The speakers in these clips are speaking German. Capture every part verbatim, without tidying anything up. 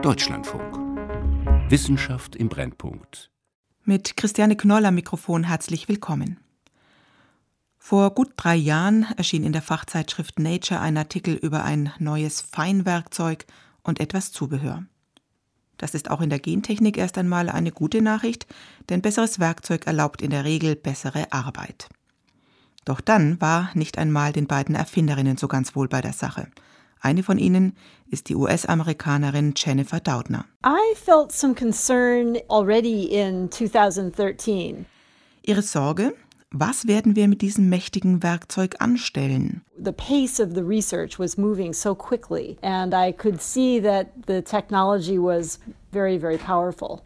Deutschlandfunk. Wissenschaft im Brennpunkt. Mit Christiane Knoll am Mikrofon herzlich willkommen. Vor gut drei Jahren erschien in der Fachzeitschrift Nature ein Artikel über ein neues Feinwerkzeug und etwas Zubehör. Das ist auch in der Gentechnik erst einmal eine gute Nachricht, denn besseres Werkzeug erlaubt in der Regel bessere Arbeit. Doch dann war nicht einmal den beiden Erfinderinnen so ganz wohl bei der Sache. Eine von ihnen ist die U S-Amerikanerin Jennifer Doudna. I felt some concern already in twenty thirteen. Ihre Sorge: Was werden wir mit diesem mächtigen Werkzeug anstellen? The pace of the research was moving so quickly, and I could see that the technology was very, very powerful.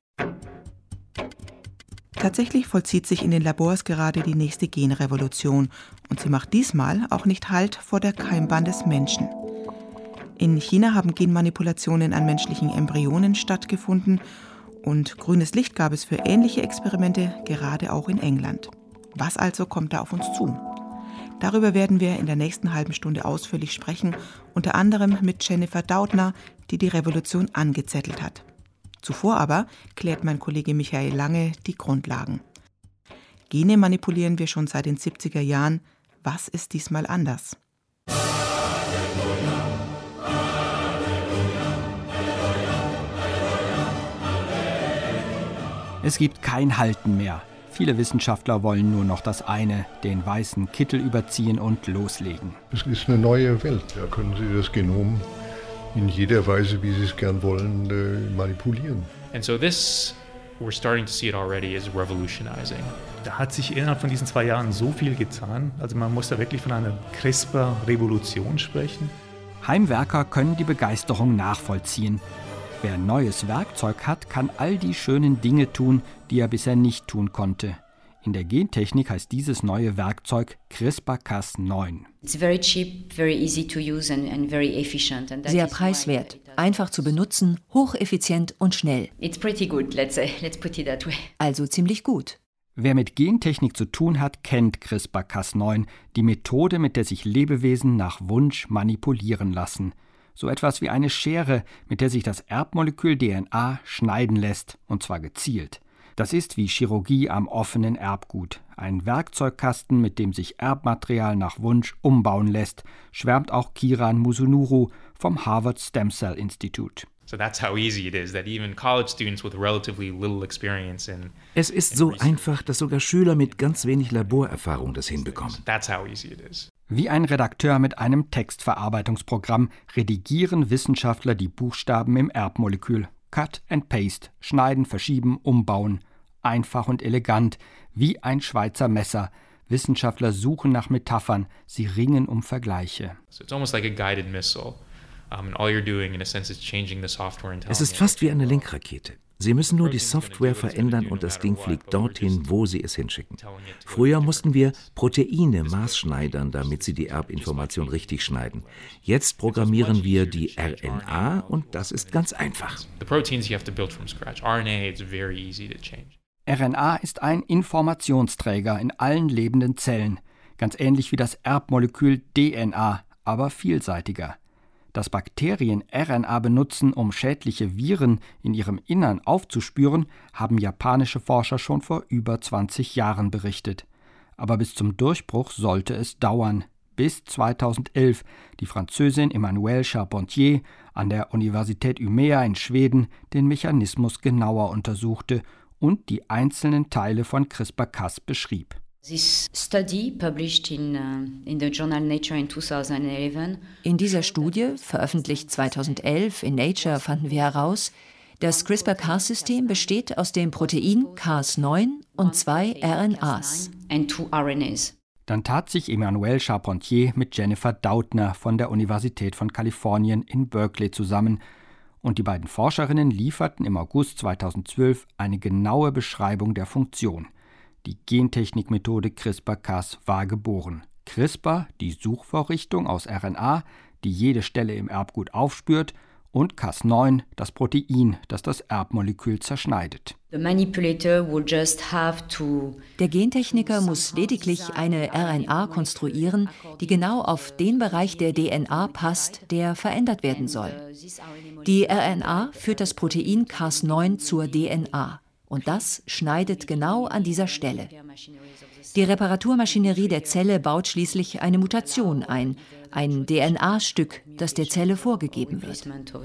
Tatsächlich vollzieht sich in den Labors gerade die nächste Genrevolution und sie macht diesmal auch nicht Halt vor der Keimbahn des Menschen. In China haben Genmanipulationen an menschlichen Embryonen stattgefunden und grünes Licht gab es für ähnliche Experimente gerade auch in England. Was also kommt da auf uns zu? Darüber werden wir in der nächsten halben Stunde ausführlich sprechen, unter anderem mit Jennifer Doudna, die die Revolution angezettelt hat. Zuvor aber klärt mein Kollege Michael Lange die Grundlagen. Gene manipulieren wir schon seit den siebziger Jahren. Was ist diesmal anders? Es gibt kein Halten mehr. Viele Wissenschaftler wollen nur noch das eine, den weißen Kittel überziehen und loslegen. Es ist eine neue Welt. Da können Sie das Genom in jeder Weise, wie Sie es gern wollen, äh, manipulieren. And so this, we're starting to see it already, is revolutionizing. Da hat sich innerhalb von diesen zwei Jahren so viel getan. Also man muss da wirklich von einer CRISPR-Revolution sprechen. Heimwerker können die Begeisterung nachvollziehen. Wer ein neues Werkzeug hat, kann all die schönen Dinge tun, die er bisher nicht tun konnte. In der Gentechnik heißt dieses neue Werkzeug CRISPR Cas neun. Sehr preiswert, einfach zu benutzen, hocheffizient und schnell. Also ziemlich gut. Wer mit Gentechnik zu tun hat, kennt CRISPR Cas neun, die Methode, mit der sich Lebewesen nach Wunsch manipulieren lassen. So etwas wie eine Schere, mit der sich das Erbmolekül D N A schneiden lässt, und zwar gezielt. Das ist wie Chirurgie am offenen Erbgut. Ein Werkzeugkasten, mit dem sich Erbmaterial nach Wunsch umbauen lässt, schwärmt auch Kiran Musunuru vom Harvard Stem Cell Institute. Es ist so einfach, dass sogar Schüler mit ganz wenig Laborerfahrung das hinbekommen. Wie ein Redakteur mit einem Textverarbeitungsprogramm redigieren Wissenschaftler die Buchstaben im Erbmolekül. Cut and Paste, schneiden, verschieben, umbauen. Einfach und elegant, wie ein Schweizer Messer. Wissenschaftler suchen nach Metaphern, sie ringen um Vergleiche. Es ist fast wie eine Lenkrakete. Sie müssen nur die Software verändern und das Ding fliegt dorthin, wo Sie es hinschicken. Früher mussten wir Proteine maßschneidern, damit sie die Erbinformation richtig schneiden. Jetzt programmieren wir die R N A und das ist ganz einfach. R N A ist ein Informationsträger in allen lebenden Zellen, ganz ähnlich wie das Erbmolekül D N A, aber vielseitiger. Dass Bakterien R N A benutzen, um schädliche Viren in ihrem Innern aufzuspüren, haben japanische Forscher schon vor über zwanzig Jahren berichtet. Aber bis zum Durchbruch sollte es dauern, bis zweitausendelf die Französin Emmanuelle Charpentier an der Universität Umeå in Schweden den Mechanismus genauer untersuchte und die einzelnen Teile von CRISPR Cas beschrieb. In dieser Studie, veröffentlicht zweitausendelf in Nature, fanden wir heraus, das CRISPR-Cas-System besteht aus dem Protein Cas neun und zwei R N As. Dann tat sich Emmanuelle Charpentier mit Jennifer Doudna von der Universität von Kalifornien in Berkeley zusammen und die beiden Forscherinnen lieferten im August zweitausendzwölf eine genaue Beschreibung der Funktion. Die Gentechnikmethode CRISPR Cas war geboren. CRISPR, die Suchvorrichtung aus R N A, die jede Stelle im Erbgut aufspürt, und Cas neun, das Protein, das das Erbmolekül zerschneidet. Der Gentechniker muss lediglich eine R N A konstruieren, die genau auf den Bereich der D N A passt, der verändert werden soll. Die R N A führt das Protein Cas neun zur D N A und das schneidet genau an dieser Stelle. Die Reparaturmaschinerie der Zelle baut schließlich eine Mutation ein, ein D N A-Stück, das der Zelle vorgegeben wird.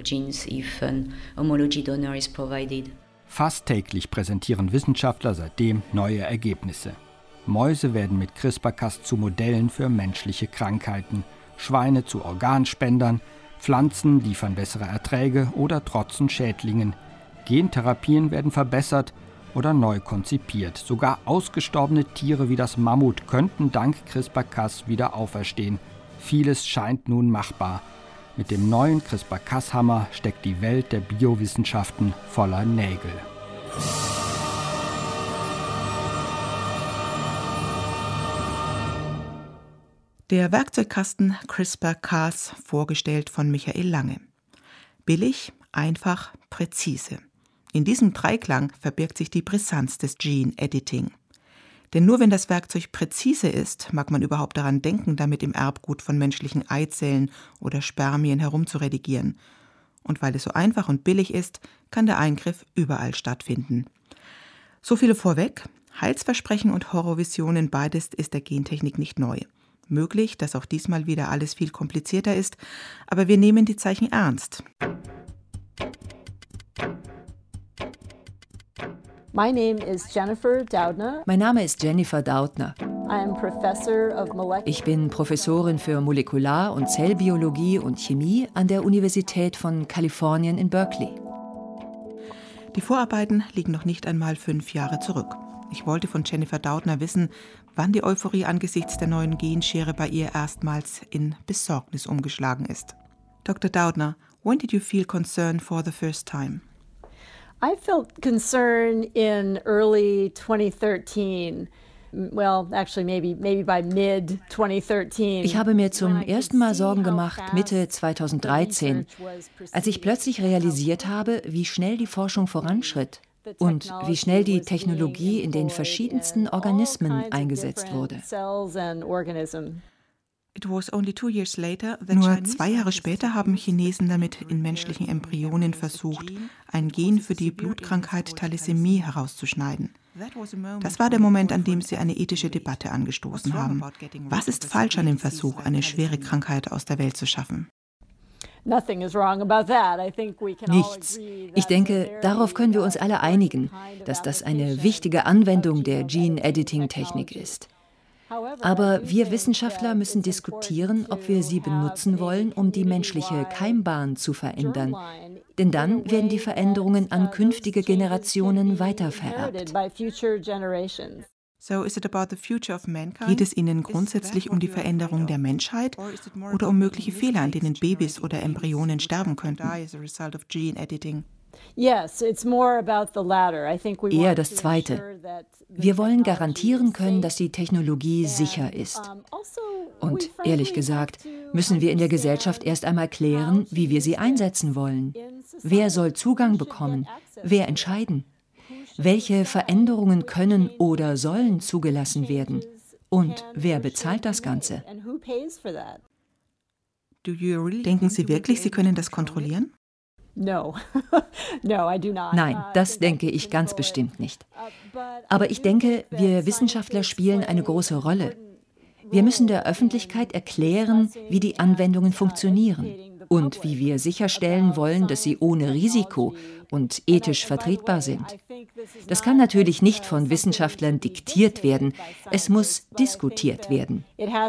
Fast täglich präsentieren Wissenschaftler seitdem neue Ergebnisse. Mäuse werden mit CRISPR-Cas zu Modellen für menschliche Krankheiten, Schweine zu Organspendern, Pflanzen liefern bessere Erträge oder trotzen Schädlingen. Gentherapien werden verbessert oder neu konzipiert. Sogar ausgestorbene Tiere wie das Mammut könnten dank CRISPR-Cas wieder auferstehen. Vieles scheint nun machbar. Mit dem neuen CRISPR-Cas-Hammer steckt die Welt der Biowissenschaften voller Nägel. Der Werkzeugkasten CRISPR-Cas, vorgestellt von Michael Lange. Billig, einfach, präzise. In diesem Dreiklang verbirgt sich die Brisanz des Gene Editing. Denn nur wenn das Werkzeug präzise ist, mag man überhaupt daran denken, damit im Erbgut von menschlichen Eizellen oder Spermien herumzuredigieren. Und weil es so einfach und billig ist, kann der Eingriff überall stattfinden. So viel vorweg: Heilsversprechen und Horrorvisionen, beides ist der Gentechnik nicht neu. Möglich, dass auch diesmal wieder alles viel komplizierter ist, aber wir nehmen die Zeichen ernst. My name is Jennifer Doudna. Mein Name ist Jennifer Doudna. I am professor of molecular. Ich bin Professorin für Molekular- und Zellbiologie und Chemie an der Universität von Kalifornien in Berkeley. Die Vorarbeiten liegen noch nicht einmal fünf Jahre zurück. Ich wollte von Jennifer Doudna wissen, wann die Euphorie angesichts der neuen Genschere bei ihr erstmals in Besorgnis umgeschlagen ist. Doktor Doudna, when did you feel concern for the first time? I felt concern in early twenty thirteen. Well, actually maybe maybe by mid twenty thirteen. Ich habe mir zum ersten Mal Sorgen gemacht Mitte zweitausenddreizehn, als ich plötzlich realisiert habe, wie schnell die Forschung voranschritt und wie schnell die Technologie in den verschiedensten Organismen eingesetzt wurde. Nur zwei Jahre später haben Chinesen damit in menschlichen Embryonen versucht, ein Gen für die Blutkrankheit Thalassämie herauszuschneiden. Das war der Moment, an dem sie eine ethische Debatte angestoßen haben. Was ist falsch an dem Versuch, eine schwere Krankheit aus der Welt zu schaffen? Nichts. Ich denke, darauf können wir uns alle einigen, dass das eine wichtige Anwendung der Gene-Editing-Technik ist. Aber wir Wissenschaftler müssen diskutieren, ob wir sie benutzen wollen, um die menschliche Keimbahn zu verändern. Denn dann werden die Veränderungen an künftige Generationen weitervererbt. Geht es Ihnen grundsätzlich um die Veränderung der Menschheit oder um mögliche Fehler, an denen Babys oder Embryonen sterben könnten? Eher das Zweite. Wir wollen garantieren können, dass die Technologie sicher ist. Und ehrlich gesagt, müssen wir in der Gesellschaft erst einmal klären, wie wir sie einsetzen wollen. Wer soll Zugang bekommen? Wer entscheiden? Welche Veränderungen können oder sollen zugelassen werden? Und wer bezahlt das Ganze? Denken Sie wirklich, Sie können das kontrollieren? Nein, das denke ich ganz bestimmt nicht. Aber ich denke, wir Wissenschaftler spielen eine große Rolle. Wir müssen der Öffentlichkeit erklären, wie die Anwendungen funktionieren und wie wir sicherstellen wollen, dass sie ohne Risiko und ethisch vertretbar sind. Das kann natürlich nicht von Wissenschaftlern diktiert werden. Es muss diskutiert werden.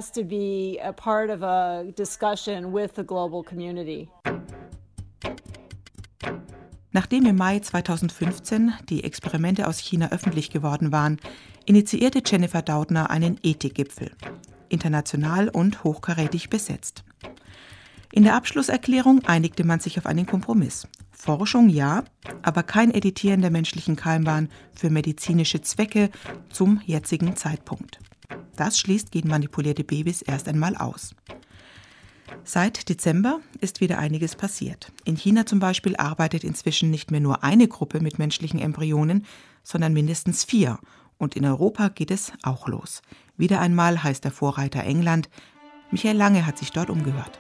Nachdem im Mai zweitausendfünfzehn die Experimente aus China öffentlich geworden waren, initiierte Jennifer Doudna einen Ethikgipfel, international und hochkarätig besetzt. In der Abschlusserklärung einigte man sich auf einen Kompromiss. Forschung ja, aber kein Editieren der menschlichen Keimbahn für medizinische Zwecke zum jetzigen Zeitpunkt. Das schließt genmanipulierte Babys erst einmal aus. Seit Dezember ist wieder einiges passiert. In China zum Beispiel arbeitet inzwischen nicht mehr nur eine Gruppe mit menschlichen Embryonen, sondern mindestens vier. Und in Europa geht es auch los. Wieder einmal heißt der Vorreiter England. Michael Lange hat sich dort umgehört.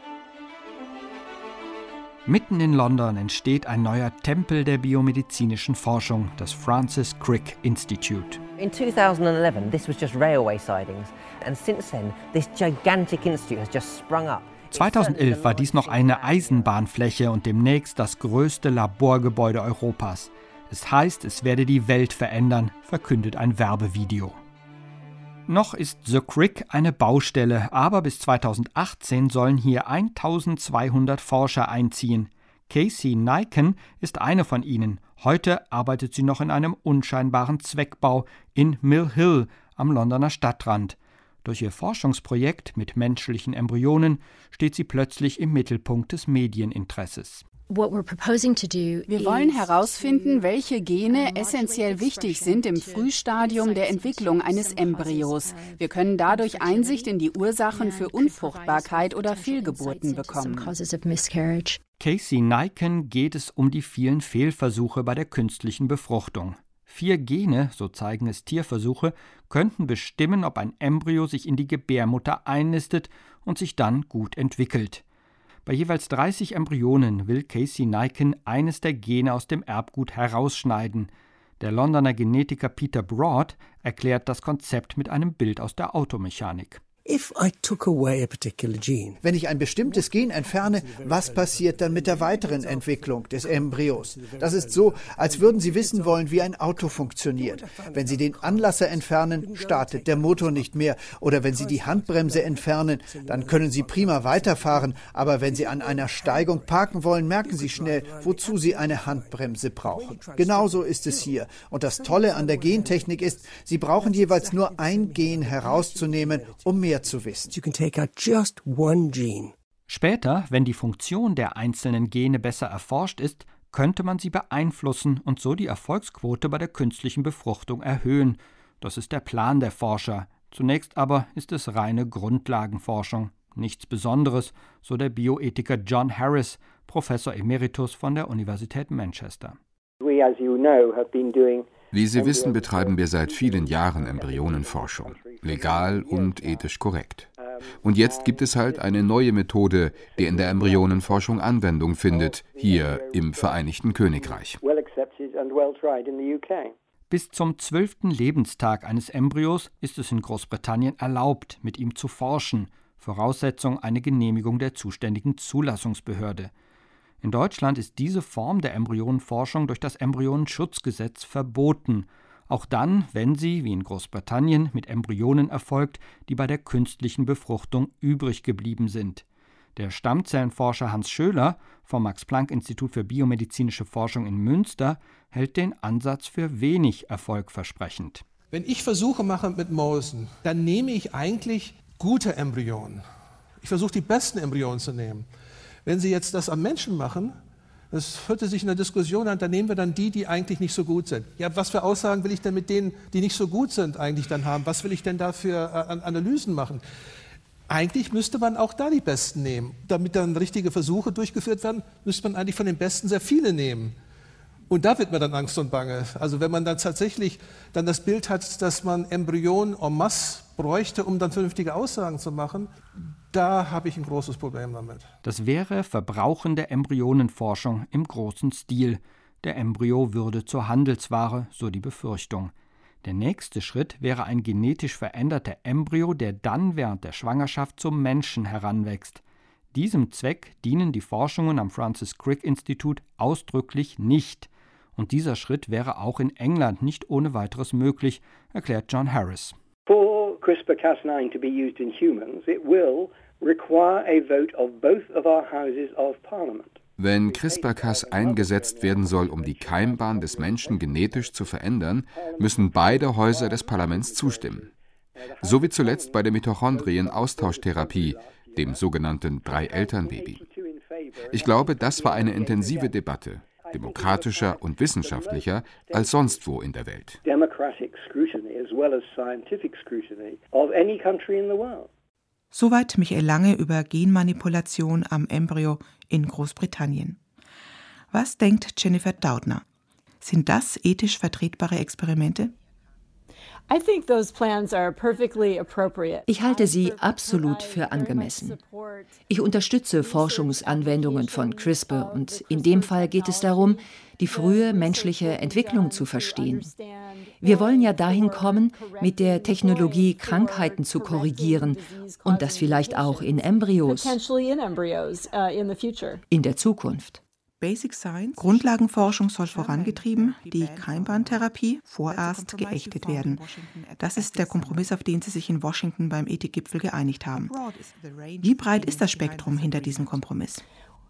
Mitten in London entsteht ein neuer Tempel der biomedizinischen Forschung, das Francis Crick Institute. In two thousand eleven, this was just railway sidings, and since then, this gigantic institute has just sprung up. zweitausendelf war dies noch eine Eisenbahnfläche und demnächst das größte Laborgebäude Europas. Es heißt, es werde die Welt verändern, verkündet ein Werbevideo. Noch ist The Crick eine Baustelle, aber bis zweitausendachtzehn sollen hier eintausendzweihundert Forscher einziehen. Casey Niken ist eine von ihnen. Heute arbeitet sie noch in einem unscheinbaren Zweckbau in Mill Hill am Londoner Stadtrand. Durch ihr Forschungsprojekt mit menschlichen Embryonen steht sie plötzlich im Mittelpunkt des Medieninteresses. Wir wollen herausfinden, welche Gene essentiell wichtig sind im Frühstadium der Entwicklung eines Embryos. Wir können dadurch Einsicht in die Ursachen für Unfruchtbarkeit oder Fehlgeburten bekommen. Casey Niken geht es um die vielen Fehlversuche bei der künstlichen Befruchtung. Vier Gene, so zeigen es Tierversuche, könnten bestimmen, ob ein Embryo sich in die Gebärmutter einnistet und sich dann gut entwickelt. Bei jeweils dreißig Embryonen will Casey Niken eines der Gene aus dem Erbgut herausschneiden. Der Londoner Genetiker Peter Broad erklärt das Konzept mit einem Bild aus der Automechanik. Wenn ich ein bestimmtes Gen entferne, was passiert dann mit der weiteren Entwicklung des Embryos? Das ist so, als würden Sie wissen wollen, wie ein Auto funktioniert. Wenn Sie den Anlasser entfernen, startet der Motor nicht mehr. Oder wenn Sie die Handbremse entfernen, dann können Sie prima weiterfahren. Aber wenn Sie an einer Steigung parken wollen, merken Sie schnell, wozu Sie eine Handbremse brauchen. Genauso ist es hier. Und das Tolle an der Gentechnik ist, Sie brauchen jeweils nur ein Gen herauszunehmen, um mehr zu wissen. Später, wenn die Funktion der einzelnen Gene besser erforscht ist, könnte man sie beeinflussen und so die Erfolgsquote bei der künstlichen Befruchtung erhöhen. Das ist der Plan der Forscher. Zunächst aber ist es reine Grundlagenforschung. Nichts Besonderes, so der Bioethiker John Harris, Professor Emeritus von der Universität Manchester. We, as you know, have been doing Wie Sie wissen, betreiben wir seit vielen Jahren Embryonenforschung, legal und ethisch korrekt. Und jetzt gibt es halt eine neue Methode, die in der Embryonenforschung Anwendung findet, hier im Vereinigten Königreich. Bis zum zwölften Lebenstag eines Embryos ist es in Großbritannien erlaubt, mit ihm zu forschen, Voraussetzung eine Genehmigung der zuständigen Zulassungsbehörde. In Deutschland ist diese Form der Embryonenforschung durch das Embryonenschutzgesetz verboten, auch dann, wenn sie, wie in Großbritannien, mit Embryonen erfolgt, die bei der künstlichen Befruchtung übrig geblieben sind. Der Stammzellenforscher Hans Schöler vom Max-Planck-Institut für biomedizinische Forschung in Münster hält den Ansatz für wenig erfolgversprechend. Wenn ich Versuche mache mit Mäusen, dann nehme ich eigentlich gute Embryonen. Ich versuche die besten Embryonen zu nehmen. Wenn Sie jetzt das am Menschen machen, das führte sich in der Diskussion an, dann nehmen wir dann die, die eigentlich nicht so gut sind. Ja, was für Aussagen will ich denn mit denen, die nicht so gut sind, eigentlich dann haben? Was will ich denn da für äh, Analysen machen? Eigentlich müsste man auch da die Besten nehmen. Damit dann richtige Versuche durchgeführt werden, müsste man eigentlich von den Besten sehr viele nehmen. Und da wird mir dann Angst und Bange. Also wenn man dann tatsächlich dann das Bild hat, dass man Embryonen en masse bräuchte, um dann vernünftige Aussagen zu machen, da habe ich ein großes Problem damit. Das wäre verbrauchende Embryonenforschung im großen Stil. Der Embryo würde zur Handelsware, so die Befürchtung. Der nächste Schritt wäre ein genetisch veränderter Embryo, der dann während der Schwangerschaft zum Menschen heranwächst. Diesem Zweck dienen die Forschungen am Francis Crick Institut ausdrücklich nicht. Und dieser Schritt wäre auch in England nicht ohne weiteres möglich, erklärt John Harris. For CRISPR Cas nine to be used in humans, it will require a vote of both of our houses of parliament. Wenn CRISPR-Cas eingesetzt werden soll, um die Keimbahn des Menschen genetisch zu verändern, müssen beide Häuser des Parlaments zustimmen. So wie zuletzt bei der Mitochondrien-Austauschtherapie, dem sogenannten Drei-Eltern-Baby. Ich glaube, das war eine intensive Debatte, demokratischer und wissenschaftlicher als sonst wo in der Welt. Soweit Michael Lange über Genmanipulation am Embryo in Großbritannien. Was denkt Jennifer Doudna? Sind das ethisch vertretbare Experimente? Ich halte sie absolut für angemessen. Ich unterstütze Forschungsanwendungen von CRISPR und in dem Fall geht es darum, die frühe menschliche Entwicklung zu verstehen. Wir wollen ja dahin kommen, mit der Technologie Krankheiten zu korrigieren und das vielleicht auch in Embryos in der Zukunft. Basic Science, Grundlagenforschung soll vorangetrieben, die Keimbahntherapie vorerst geächtet werden. Das ist der Kompromiss, auf den sie sich in Washington beim Ethikgipfel geeinigt haben. Wie breit ist das Spektrum hinter diesem Kompromiss?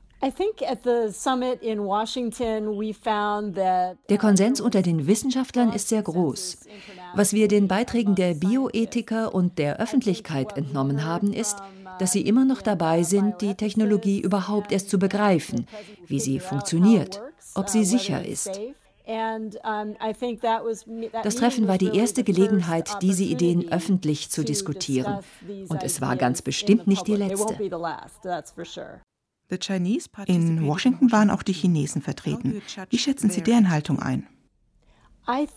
Der Konsens unter den Wissenschaftlern ist sehr groß. Was wir den Beiträgen der Bioethiker und der Öffentlichkeit entnommen haben, ist, dass sie immer noch dabei sind, die Technologie überhaupt erst zu begreifen, wie sie funktioniert, ob sie sicher ist. Das Treffen war die erste Gelegenheit, diese Ideen öffentlich zu diskutieren. Und es war ganz bestimmt nicht die letzte. In Washington waren auch die Chinesen vertreten. Wie schätzen Sie deren Haltung ein? Bei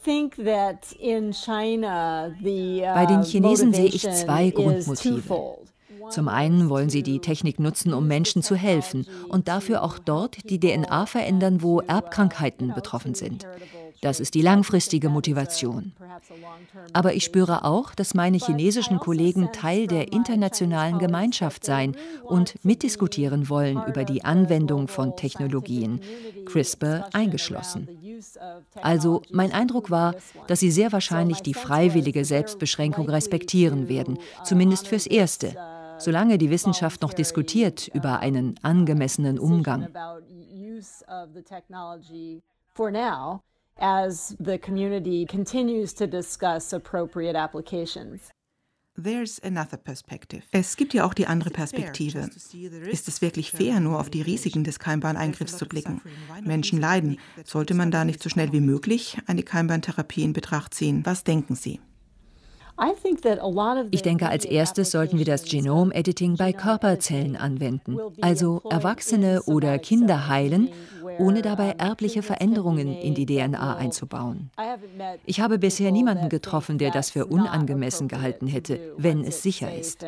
den Chinesen sehe ich zwei Grundmotive. Zum einen wollen sie die Technik nutzen, um Menschen zu helfen und dafür auch dort die D N A verändern, wo Erbkrankheiten betroffen sind. Das ist die langfristige Motivation. Aber ich spüre auch, dass meine chinesischen Kollegen Teil der internationalen Gemeinschaft seien und mitdiskutieren wollen über die Anwendung von Technologien, CRISPR eingeschlossen. Also mein Eindruck war, dass sie sehr wahrscheinlich die freiwillige Selbstbeschränkung respektieren werden, zumindest fürs Erste, solange die Wissenschaft noch diskutiert über einen angemessenen Umgang. As the community continues to discuss appropriate applications. There's another perspective. Es gibt ja auch die andere Perspektive. Ist es wirklich fair, nur auf die Risiken des Keimbahneingriffs zu blicken? Menschen leiden. Sollte man da nicht so schnell wie möglich eine Keimbahntherapie in Betracht ziehen? Was denken Sie? Ich denke, als erstes sollten wir das Genom-Editing bei Körperzellen anwenden, also Erwachsene oder Kinder heilen, ohne dabei erbliche Veränderungen in die D N A einzubauen. Ich habe bisher niemanden getroffen, der das für unangemessen gehalten hätte, wenn es sicher ist.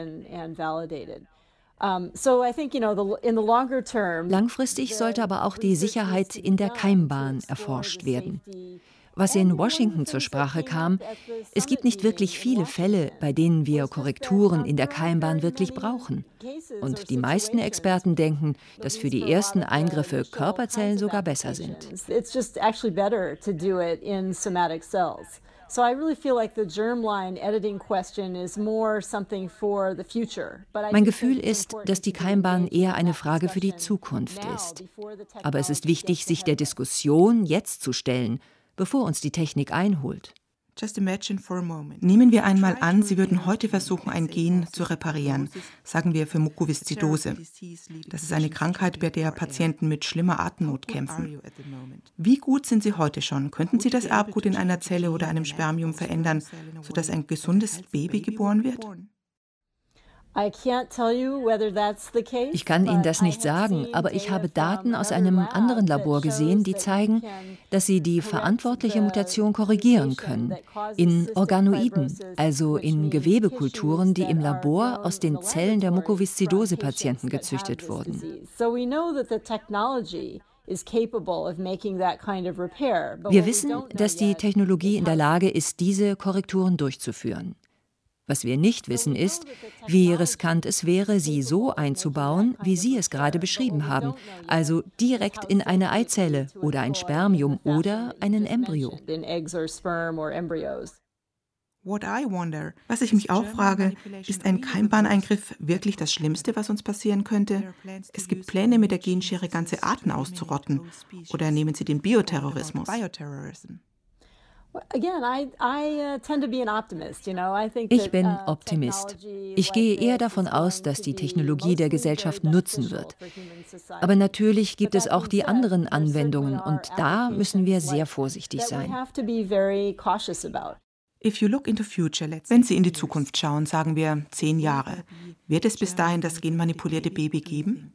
Langfristig sollte aber auch die Sicherheit in der Keimbahn erforscht werden. Was in Washington zur Sprache kam, es gibt nicht wirklich viele Fälle, bei denen wir Korrekturen in der Keimbahn wirklich brauchen. Und die meisten Experten denken, dass für die ersten Eingriffe Körperzellen sogar besser sind. Mein Gefühl ist, dass die Keimbahn eher eine Frage für die Zukunft ist. Aber es ist wichtig, sich der Diskussion jetzt zu stellen, bevor uns die Technik einholt. Nehmen wir einmal an, Sie würden heute versuchen, ein Gen zu reparieren, sagen wir für Mukoviszidose. Das ist eine Krankheit, bei der Patienten mit schlimmer Atemnot kämpfen. Wie gut sind Sie heute schon? Könnten Sie das Erbgut in einer Zelle oder einem Spermium verändern, sodass ein gesundes Baby geboren wird? Ich kann Ihnen das nicht sagen, aber ich habe Daten aus einem anderen Labor gesehen, die zeigen, dass sie die verantwortliche Mutation korrigieren können. In Organoiden, also in Gewebekulturen, die im Labor aus den Zellen der Mukoviszidose-Patienten gezüchtet wurden. Wir wissen, dass die Technologie in der Lage ist, diese Korrekturen durchzuführen. Was wir nicht wissen, ist, wie riskant es wäre, sie so einzubauen, wie Sie es gerade beschrieben haben, also direkt in eine Eizelle oder ein Spermium oder einen Embryo. Was ich mich auch frage, ist ein Keimbahneingriff wirklich das Schlimmste, was uns passieren könnte? Es gibt Pläne, mit der Genschere ganze Arten auszurotten. Oder nehmen Sie den Bioterrorismus? Ich bin Optimist. Ich gehe eher davon aus, dass die Technologie der Gesellschaft nutzen wird. Aber natürlich gibt es auch die anderen Anwendungen und da müssen wir sehr vorsichtig sein. Wenn Sie in die Zukunft schauen, sagen wir zehn Jahre, wird es bis dahin das genmanipulierte Baby geben?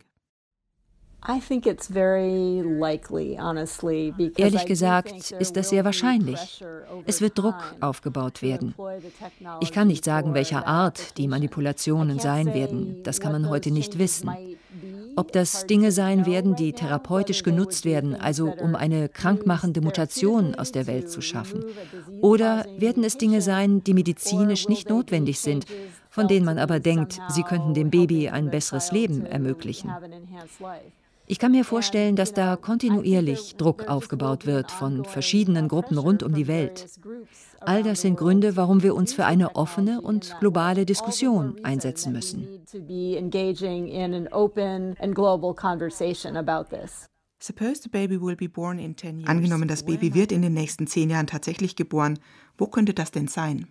Ehrlich gesagt ist das sehr wahrscheinlich. Es wird Druck aufgebaut werden. Ich kann nicht sagen, welcher Art die Manipulationen sein werden. Das kann man heute nicht wissen. Ob das Dinge sein werden, die therapeutisch genutzt werden, also um eine krankmachende Mutation aus der Welt zu schaffen. Oder werden es Dinge sein, die medizinisch nicht notwendig sind, von denen man aber denkt, sie könnten dem Baby ein besseres Leben ermöglichen. Ich kann mir vorstellen, dass da kontinuierlich Druck aufgebaut wird von verschiedenen Gruppen rund um die Welt. All das sind Gründe, warum wir uns für eine offene und globale Diskussion einsetzen müssen. Angenommen, das Baby wird in den nächsten zehn Jahren tatsächlich geboren, wo könnte das denn sein?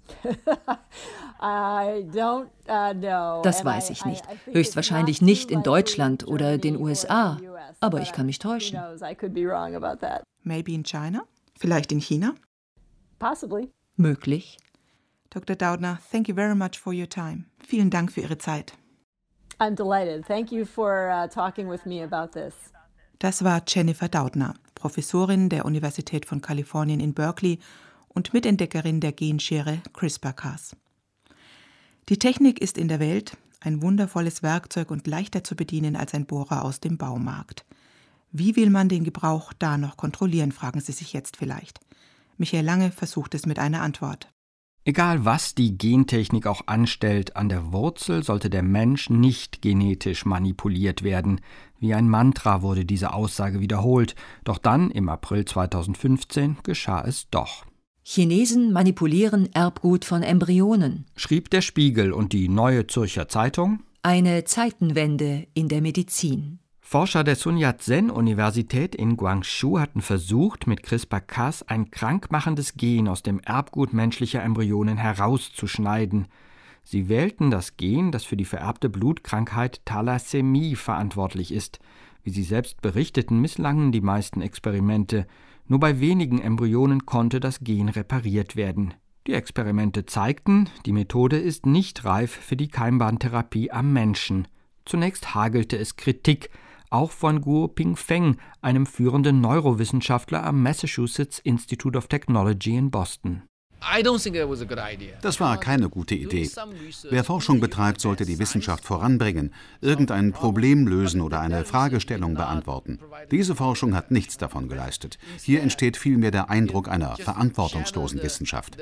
Das weiß ich nicht. Höchstwahrscheinlich nicht in Deutschland oder den U S A. Aber ich kann mich täuschen. Maybe in China? Vielleicht in China? Möglich. Doktor Doudna, thank you very much for your time. Vielen Dank für Ihre Zeit. I'm delighted. Thank you for uh, talking with me about this. Das war Jennifer Doudna, Professorin der Universität von Kalifornien in Berkeley und Mitentdeckerin der Genschere CRISPR-Cas. Die Technik ist in der Welt ein wundervolles Werkzeug und leichter zu bedienen als ein Bohrer aus dem Baumarkt. Wie will man den Gebrauch da noch kontrollieren, fragen Sie sich jetzt vielleicht. Michael Lange versucht es mit einer Antwort. Egal was die Gentechnik auch anstellt, an der Wurzel sollte der Mensch nicht genetisch manipuliert werden. Wie ein Mantra wurde diese Aussage wiederholt. Doch dann, im April zweitausendfünfzehn, geschah es doch. Chinesen manipulieren Erbgut von Embryonen, schrieb der Spiegel und die Neue Zürcher Zeitung. Eine Zeitenwende in der Medizin. Forscher der Sun Yat-sen-Universität in Guangzhou hatten versucht, mit CRISPR-Cas ein krankmachendes Gen aus dem Erbgut menschlicher Embryonen herauszuschneiden. Sie wählten das Gen, das für die vererbte Blutkrankheit Thalassämie verantwortlich ist. Wie sie selbst berichteten, misslangen die meisten Experimente. Nur bei wenigen Embryonen konnte das Gen repariert werden. Die Experimente zeigten, die Methode ist nicht reif für die Keimbahntherapie am Menschen. Zunächst hagelte es Kritik, auch von Guo Pingfeng, einem führenden Neurowissenschaftler am Massachusetts Institute of Technology in Boston. Das war keine gute Idee. Wer Forschung betreibt, sollte die Wissenschaft voranbringen, irgendein Problem lösen oder eine Fragestellung beantworten. Diese Forschung hat nichts davon geleistet. Hier entsteht vielmehr der Eindruck einer verantwortungslosen Wissenschaft.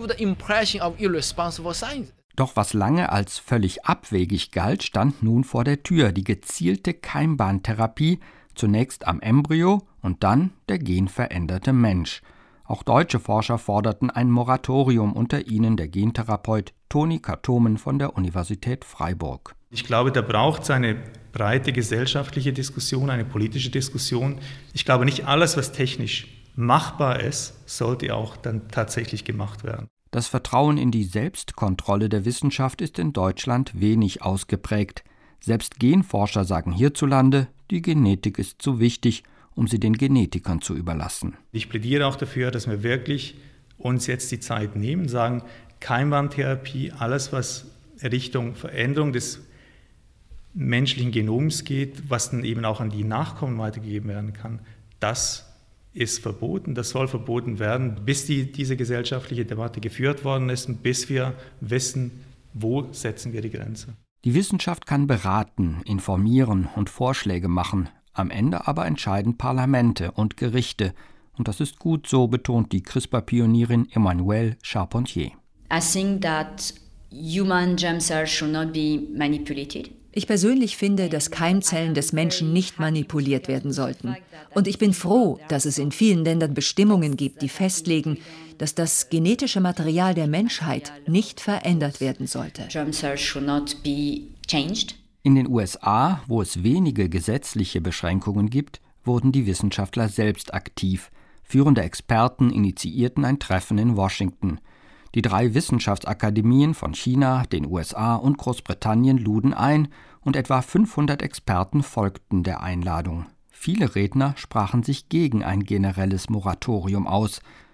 Doch was lange als völlig abwegig galt, stand nun vor der Tür: die gezielte Keimbahntherapie, zunächst am Embryo und dann der genveränderte Mensch. Auch deutsche Forscher forderten ein Moratorium, unter ihnen der Gentherapeut Toni Kartomen von der Universität Freiburg. Ich glaube, da braucht es eine breite gesellschaftliche Diskussion, eine politische Diskussion. Ich glaube, nicht alles, was technisch machbar ist, sollte auch dann tatsächlich gemacht werden. Das Vertrauen in die Selbstkontrolle der Wissenschaft ist in Deutschland wenig ausgeprägt. Selbst Genforscher sagen hierzulande, die Genetik ist zu wichtig, um sie den Genetikern zu überlassen. Ich plädiere auch dafür, dass wir wirklich uns jetzt die Zeit nehmen, sagen, Keimbahntherapie, alles was Richtung Veränderung des menschlichen Genoms geht, was dann eben auch an die Nachkommen weitergegeben werden kann, das ist verboten, das soll verboten werden, bis die, diese gesellschaftliche Debatte geführt worden ist und bis wir wissen, wo setzen wir die Grenze. Die Wissenschaft kann beraten, informieren und Vorschläge machen. Am Ende aber entscheiden Parlamente und Gerichte. Und das ist gut so, betont die CRISPR-Pionierin Emmanuelle Charpentier. I think that human germ cells should not be manipulated. Ich persönlich finde, dass Keimzellen des Menschen nicht manipuliert werden sollten. Und ich bin froh, dass es in vielen Ländern Bestimmungen gibt, die festlegen, dass das genetische Material der Menschheit nicht verändert werden sollte. Germ cells should not be changed. In den U S A, wo es wenige gesetzliche Beschränkungen gibt, wurden die Wissenschaftler selbst aktiv. Führende Experten initiierten ein Treffen in Washington. Die drei Wissenschaftsakademien von China, den U S A und Großbritannien luden ein und etwa fünfhundert Experten folgten der Einladung. Viele Redner sprachen sich gegen ein generelles Moratorium aus.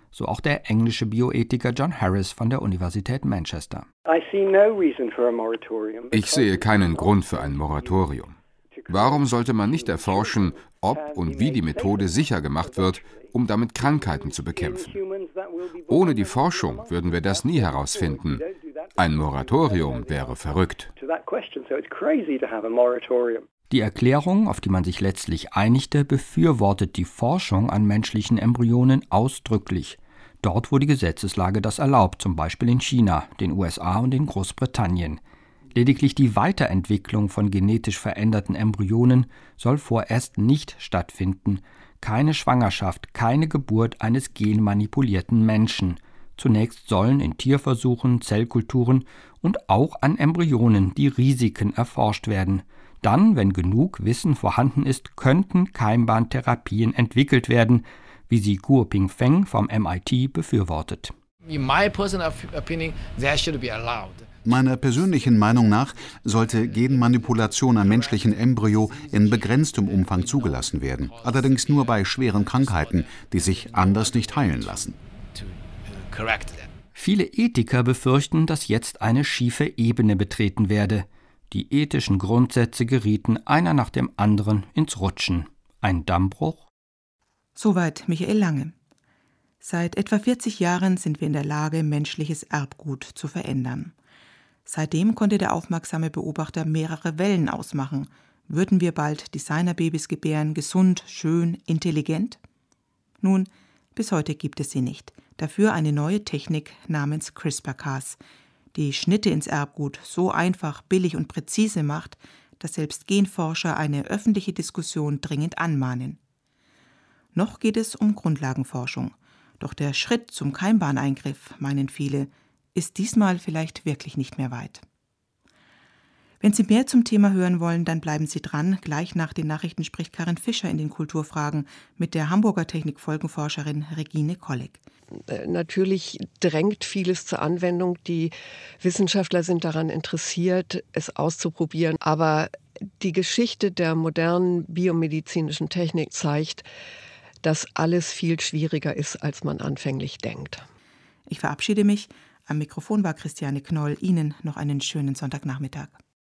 So auch der englische Bioethiker John Harris von der Universität Manchester. Ich sehe keinen Grund für ein Moratorium. Warum sollte man nicht erforschen, ob und wie die Methode sicher gemacht wird, um damit Krankheiten zu bekämpfen? Ohne die Forschung würden wir das nie herausfinden. Ein Moratorium wäre verrückt. Die Erklärung, auf die man sich letztlich einigte, befürwortet die Forschung an menschlichen Embryonen ausdrücklich. Dort, wo die Gesetzeslage das erlaubt, zum Beispiel in China, den U S A und in Großbritannien. Lediglich die Weiterentwicklung von genetisch veränderten Embryonen soll vorerst nicht stattfinden. Keine Schwangerschaft, keine Geburt eines genmanipulierten Menschen. Zunächst sollen in Tierversuchen, Zellkulturen und auch an Embryonen die Risiken erforscht werden. Dann, wenn genug Wissen vorhanden ist, könnten Keimbahntherapien entwickelt werden, wie sie Guo Pingfeng vom M I T befürwortet. In my personal opinion, there should be allowed. Meiner persönlichen Meinung nach sollte Genmanipulation am menschlichen Embryo in begrenztem Umfang zugelassen werden, allerdings nur bei schweren Krankheiten, die sich anders nicht heilen lassen. Viele Ethiker befürchten, dass jetzt eine schiefe Ebene betreten werde. Die ethischen Grundsätze gerieten einer nach dem anderen ins Rutschen. Ein Dammbruch? Soweit Michael Lange. Seit etwa vierzig Jahren sind wir in der Lage, menschliches Erbgut zu verändern. Seitdem konnte der aufmerksame Beobachter mehrere Wellen ausmachen. Würden wir bald Designerbabys gebären, gesund, schön, intelligent? Nun, bis heute gibt es sie nicht. Dafür eine neue Technik namens CRISPR-Cas, die Schnitte ins Erbgut so einfach, billig und präzise macht, dass selbst Genforscher eine öffentliche Diskussion dringend anmahnen. Noch geht es um Grundlagenforschung. Doch der Schritt zum Keimbahneingriff, meinen viele, ist diesmal vielleicht wirklich nicht mehr weit. Wenn Sie mehr zum Thema hören wollen, dann bleiben Sie dran. Gleich nach den Nachrichten spricht Karin Fischer in den Kulturfragen mit der Hamburger Technikfolgenforscherin Regine Kolleg. Natürlich drängt vieles zur Anwendung. Die Wissenschaftler sind daran interessiert, es auszuprobieren. Aber die Geschichte der modernen biomedizinischen Technik zeigt, dass alles viel schwieriger ist, als man anfänglich denkt. Ich verabschiede mich. Am Mikrofon war Christiane Knoll. Ihnen noch einen schönen Sonntagnachmittag.